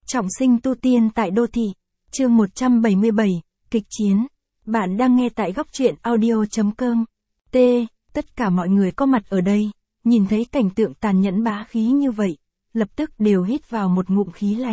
Trọng sinh tu tiên tại đô thị. Chương 177, kịch chiến. Bạn đang nghe tại góc truyện audio.com. Tất cả mọi người có mặt ở đây, nhìn thấy cảnh tượng tàn nhẫn bá khí như vậy, lập tức đều hít vào một ngụm khí lạnh.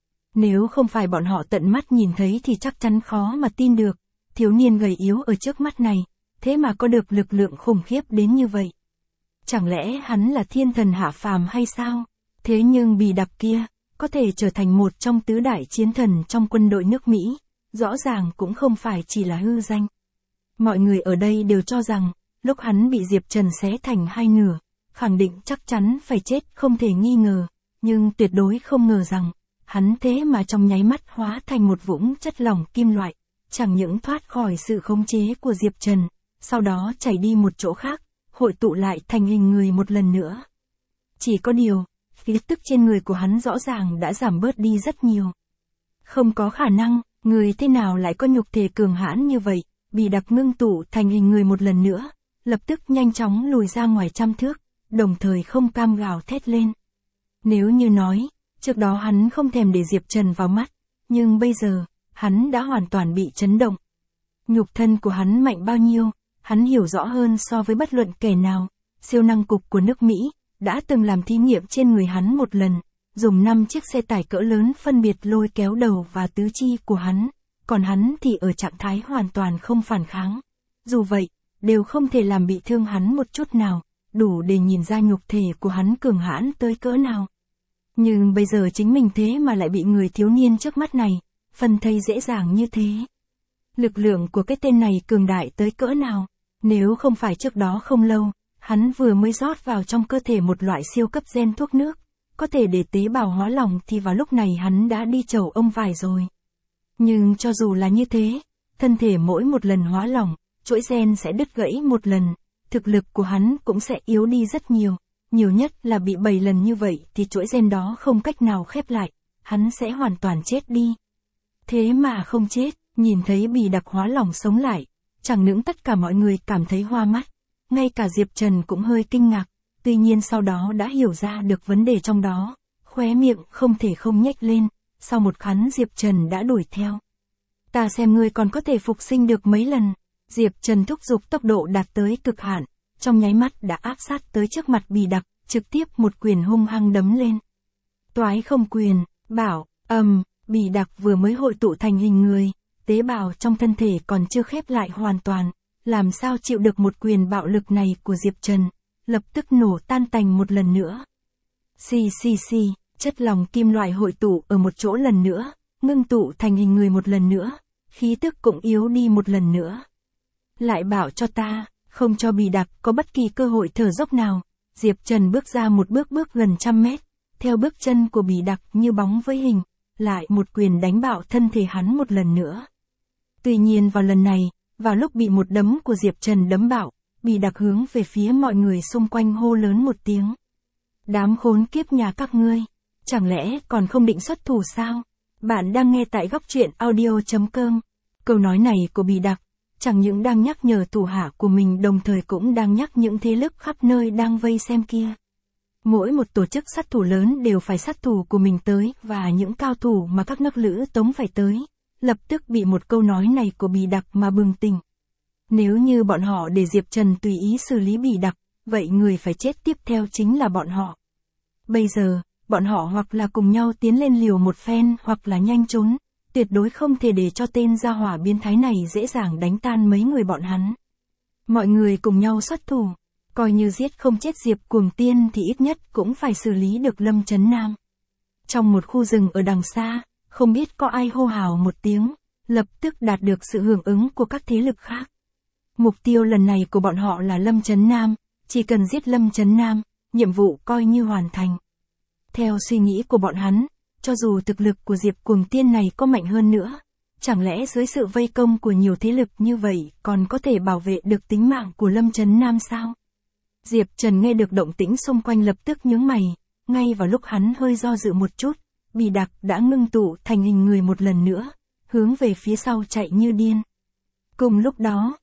Nếu không phải bọn họ tận mắt nhìn thấy thì chắc chắn khó mà tin được, thiếu niên gầy yếu ở trước mắt này, thế mà có được lực lượng khủng khiếp đến như vậy. Chẳng lẽ hắn là thiên thần hạ phàm hay sao? Thế nhưng Bì Đặc kia, có thể trở thành một trong tứ đại chiến thần trong quân đội nước Mỹ, rõ ràng cũng không phải chỉ là hư danh. Mọi người ở đây đều cho rằng, lúc hắn bị Diệp Trần xé thành hai nửa, khẳng định chắc chắn phải chết không thể nghi ngờ, nhưng tuyệt đối không ngờ rằng, hắn thế mà trong nháy mắt hóa thành một vũng chất lỏng kim loại, chẳng những thoát khỏi sự khống chế của Diệp Trần, sau đó chảy đi một chỗ khác, hội tụ lại thành hình người một lần nữa. Chỉ có điều, khí tức trên người của hắn rõ ràng đã giảm bớt đi rất nhiều. Không có khả năng, người thế nào lại có nhục thể cường hãn như vậy, Bì Đặc ngưng tụ thành hình người một lần nữa, lập tức nhanh chóng lùi ra ngoài 100 thước, đồng thời không cam gào thét lên. Nếu như nói, trước đó hắn không thèm để Diệp Trần vào mắt, nhưng bây giờ, hắn đã hoàn toàn bị chấn động. Nhục thân của hắn mạnh bao nhiêu, hắn hiểu rõ hơn so với bất luận kẻ nào. Siêu năng cục của nước Mỹ đã từng làm thí nghiệm trên người hắn một lần, dùng 5 chiếc xe tải cỡ lớn phân biệt lôi kéo đầu và tứ chi của hắn, còn hắn thì ở trạng thái hoàn toàn không phản kháng. Dù vậy, đều không thể làm bị thương hắn một chút nào, đủ để nhìn ra nhục thể của hắn cường hãn tới cỡ nào. Nhưng bây giờ chính mình thế mà lại bị người thiếu niên trước mắt này, phân thây dễ dàng như thế. Lực lượng của cái tên này cường đại tới cỡ nào, nếu không phải trước đó không lâu, hắn vừa mới rót vào trong cơ thể một loại siêu cấp gen thuốc nước, có thể để tế bào hóa lỏng thì vào lúc này hắn đã đi chầu ông vải rồi. Nhưng cho dù là như thế, thân thể mỗi một lần hóa lỏng, chuỗi gen sẽ đứt gãy một lần, thực lực của hắn cũng sẽ yếu đi rất nhiều, nhiều nhất là bị 7 lần như vậy thì chuỗi gen đó không cách nào khép lại, hắn sẽ hoàn toàn chết đi. Thế mà không chết, nhìn thấy Bì Đặc hóa lỏng sống lại, chẳng những tất cả mọi người cảm thấy hoa mắt, ngay cả Diệp Trần cũng hơi kinh ngạc, tuy nhiên sau đó đã hiểu ra được vấn đề trong đó, khóe miệng không thể không nhếch lên, sau một khắn Diệp Trần đã đuổi theo. Ta xem ngươi còn có thể phục sinh được mấy lần. Diệp Trần thúc giục tốc độ đạt tới cực hạn, trong nháy mắt đã áp sát tới trước mặt Bì Đặc, trực tiếp một quyền hung hăng đấm lên. Toái không quyền, bảo, Bì Đặc vừa mới hội tụ thành hình người, tế bào trong thân thể còn chưa khép lại hoàn toàn, làm sao chịu được một quyền bạo lực này của Diệp Trần, lập tức nổ tan tành một lần nữa. Xì, chất lỏng kim loại hội tụ ở một chỗ lần nữa, ngưng tụ thành hình người một lần nữa, khí tức cũng yếu đi một lần nữa. Lại bảo cho ta, không cho Bì Đặc có bất kỳ cơ hội thở dốc nào. Diệp Trần bước ra một bước gần 100 mét, theo bước chân của Bì Đặc như bóng với hình, lại một quyền đánh bạo thân thể hắn một lần nữa. Tuy nhiên vào lần này, vào lúc bị một đấm của Diệp Trần đấm bạo, Bì Đặc hướng về phía mọi người xung quanh hô lớn một tiếng. Đám khốn kiếp nhà các ngươi, chẳng lẽ còn không định xuất thủ sao? Bạn đang nghe tại góc truyện audio.com. Câu nói này của Bì Đặc, chẳng những đang nhắc nhở thủ hạ của mình đồng thời cũng đang nhắc những thế lực khắp nơi đang vây xem kia. Mỗi một tổ chức sát thủ lớn đều phải sát thủ của mình tới và những cao thủ mà các nước lữ tống phải tới, lập tức bị một câu nói này của Bì Đặc mà bừng tỉnh. Nếu như bọn họ để Diệp Trần tùy ý xử lý Bì Đặc, vậy người phải chết tiếp theo chính là bọn họ. Bây giờ, bọn họ hoặc là cùng nhau tiến lên liều một phen hoặc là nhanh trốn, tuyệt đối không thể để cho tên gia hỏa biến thái này dễ dàng đánh tan mấy người bọn hắn. Mọi người cùng nhau xuất thủ, coi như giết không chết Diệp Cuồng Tiên thì ít nhất cũng phải xử lý được Lâm Chấn Nam. Trong một khu rừng ở đằng xa, không biết có ai hô hào một tiếng, lập tức đạt được sự hưởng ứng của các thế lực khác. Mục tiêu lần này của bọn họ là Lâm Chấn Nam, chỉ cần giết Lâm Chấn Nam, nhiệm vụ coi như hoàn thành. Theo suy nghĩ của bọn hắn, cho dù thực lực của Diệp Cuồng Tiên này có mạnh hơn nữa, chẳng lẽ dưới sự vây công của nhiều thế lực như vậy còn có thể bảo vệ được tính mạng của Lâm Chấn Nam sao? Diệp Trần nghe được động tĩnh xung quanh lập tức nhướng mày, ngay vào lúc hắn hơi do dự một chút, Bì Đặc đã ngưng tụ thành hình người một lần nữa, hướng về phía sau chạy như điên. Cùng lúc đó,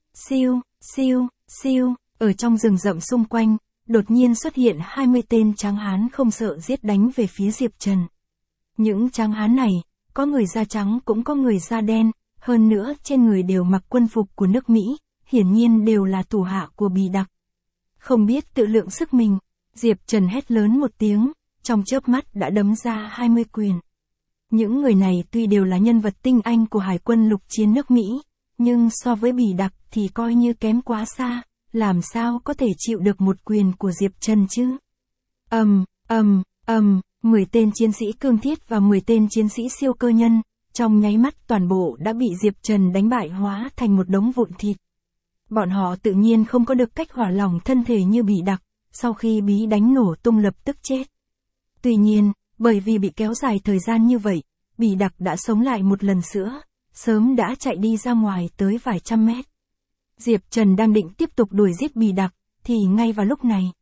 siêu, ở trong rừng rậm xung quanh, đột nhiên xuất hiện 20 tên tráng hán không sợ giết đánh về phía Diệp Trần. Những tráng hán này, có người da trắng cũng có người da đen, hơn nữa trên người đều mặc quân phục của nước Mỹ, hiển nhiên đều là thủ hạ của Bì Đặc. Không biết tự lượng sức mình, Diệp Trần hét lớn một tiếng, trong chớp mắt đã đấm ra 20 quyền. Những người này tuy đều là nhân vật tinh anh của Hải quân lục chiến nước Mỹ, nhưng so với Bì Đặc thì coi như kém quá xa, làm sao có thể chịu được một quyền của Diệp Trần chứ? 10 tên chiến sĩ cương thiết và 10 tên chiến sĩ siêu cơ nhân, trong nháy mắt toàn bộ đã bị Diệp Trần đánh bại hóa thành một đống vụn thịt. Bọn họ tự nhiên không có được cách hỏa lỏng thân thể như Bì Đặc, sau khi bí đánh nổ tung lập tức chết. Tuy nhiên, bởi vì bị kéo dài thời gian như vậy, Bì Đặc đã sống lại một lần nữa, sớm đã chạy đi ra ngoài tới vài trăm mét. Diệp Trần đang định tiếp tục đuổi giết Bì Đặc, thì ngay vào lúc này.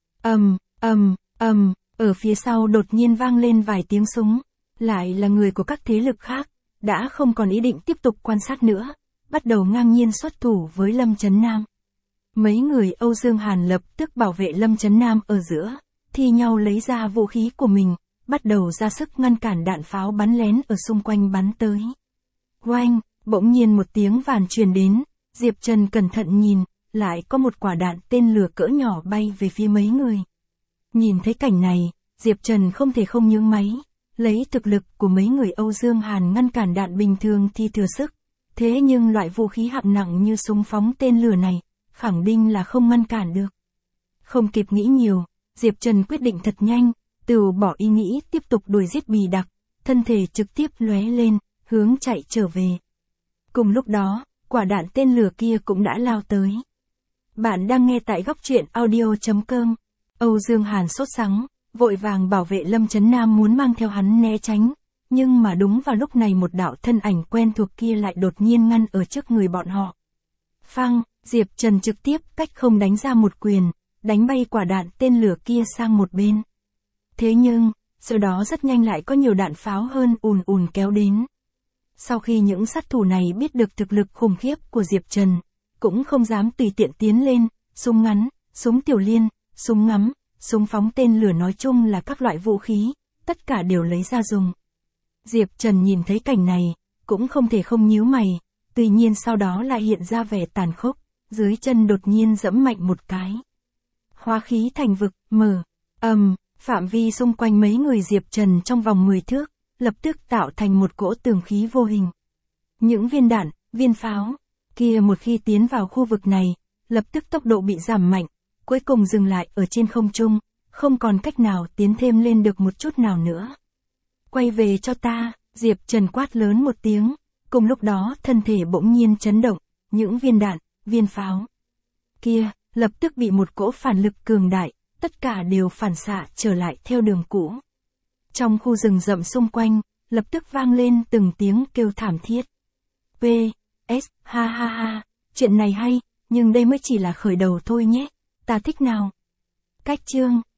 Ở phía sau đột nhiên vang lên vài tiếng súng, lại là người của các thế lực khác, đã không còn ý định tiếp tục quan sát nữa, bắt đầu ngang nhiên xuất thủ với Lâm Chấn Nam. Mấy người Âu Dương Hàn lập tức bảo vệ Lâm Chấn Nam ở giữa, thi nhau lấy ra vũ khí của mình, bắt đầu ra sức ngăn cản đạn pháo bắn lén ở xung quanh bắn tới. Oanh, bỗng nhiên một tiếng vàn truyền đến, Diệp Trần cẩn thận nhìn, lại có một quả đạn tên lửa cỡ nhỏ bay về phía mấy người. Nhìn thấy cảnh này, Diệp Trần không thể không nhướng máy, lấy thực lực của mấy người Âu Dương Hàn ngăn cản đạn bình thường thì thừa sức, thế nhưng loại vũ khí hạng nặng như súng phóng tên lửa này, khẳng định là không ngăn cản được. Không kịp nghĩ nhiều, Diệp Trần quyết định thật nhanh, từ bỏ ý nghĩ tiếp tục đuổi giết Bì Đặc, thân thể trực tiếp lóe lên, hướng chạy trở về. Cùng lúc đó, quả đạn tên lửa kia cũng đã lao tới. Bạn đang nghe tại góc truyện audio.com. Âu Dương Hàn sốt sắng, vội vàng bảo vệ Lâm Chấn Nam muốn mang theo hắn né tránh, nhưng mà đúng vào lúc này một đạo thân ảnh quen thuộc kia lại đột nhiên ngăn ở trước người bọn họ. Phang, Diệp Trần trực tiếp cách không đánh ra một quyền, đánh bay quả đạn tên lửa kia sang một bên. Thế nhưng, sau đó rất nhanh lại có nhiều đạn pháo hơn ùn ùn kéo đến. Sau khi những sát thủ này biết được thực lực khủng khiếp của Diệp Trần, cũng không dám tùy tiện tiến lên, súng ngắn, súng tiểu liên, súng ngắm, súng phóng tên lửa nói chung là các loại vũ khí, tất cả đều lấy ra dùng. Diệp Trần nhìn thấy cảnh này, cũng không thể không nhíu mày, tuy nhiên sau đó lại hiện ra vẻ tàn khốc, dưới chân đột nhiên giẫm mạnh một cái. Hóa khí thành vực, mở, phạm vi xung quanh mấy người Diệp Trần trong vòng 10 thước, lập tức tạo thành một cỗ tường khí vô hình. Những viên đạn, viên pháo, kia một khi tiến vào khu vực này, lập tức tốc độ bị giảm mạnh, cuối cùng dừng lại ở trên không trung, không còn cách nào tiến thêm lên được một chút nào nữa. Quay về cho ta, Diệp Trần quát lớn một tiếng, cùng lúc đó thân thể bỗng nhiên chấn động, những viên đạn, viên pháo kia, lập tức bị một cỗ phản lực cường đại, tất cả đều phản xạ trở lại theo đường cũ. Trong khu rừng rậm xung quanh, lập tức vang lên từng tiếng kêu thảm thiết. P.S. Ha ha ha, chuyện này hay, nhưng đây mới chỉ là khởi đầu thôi nhé, ta thích nào. Cách chương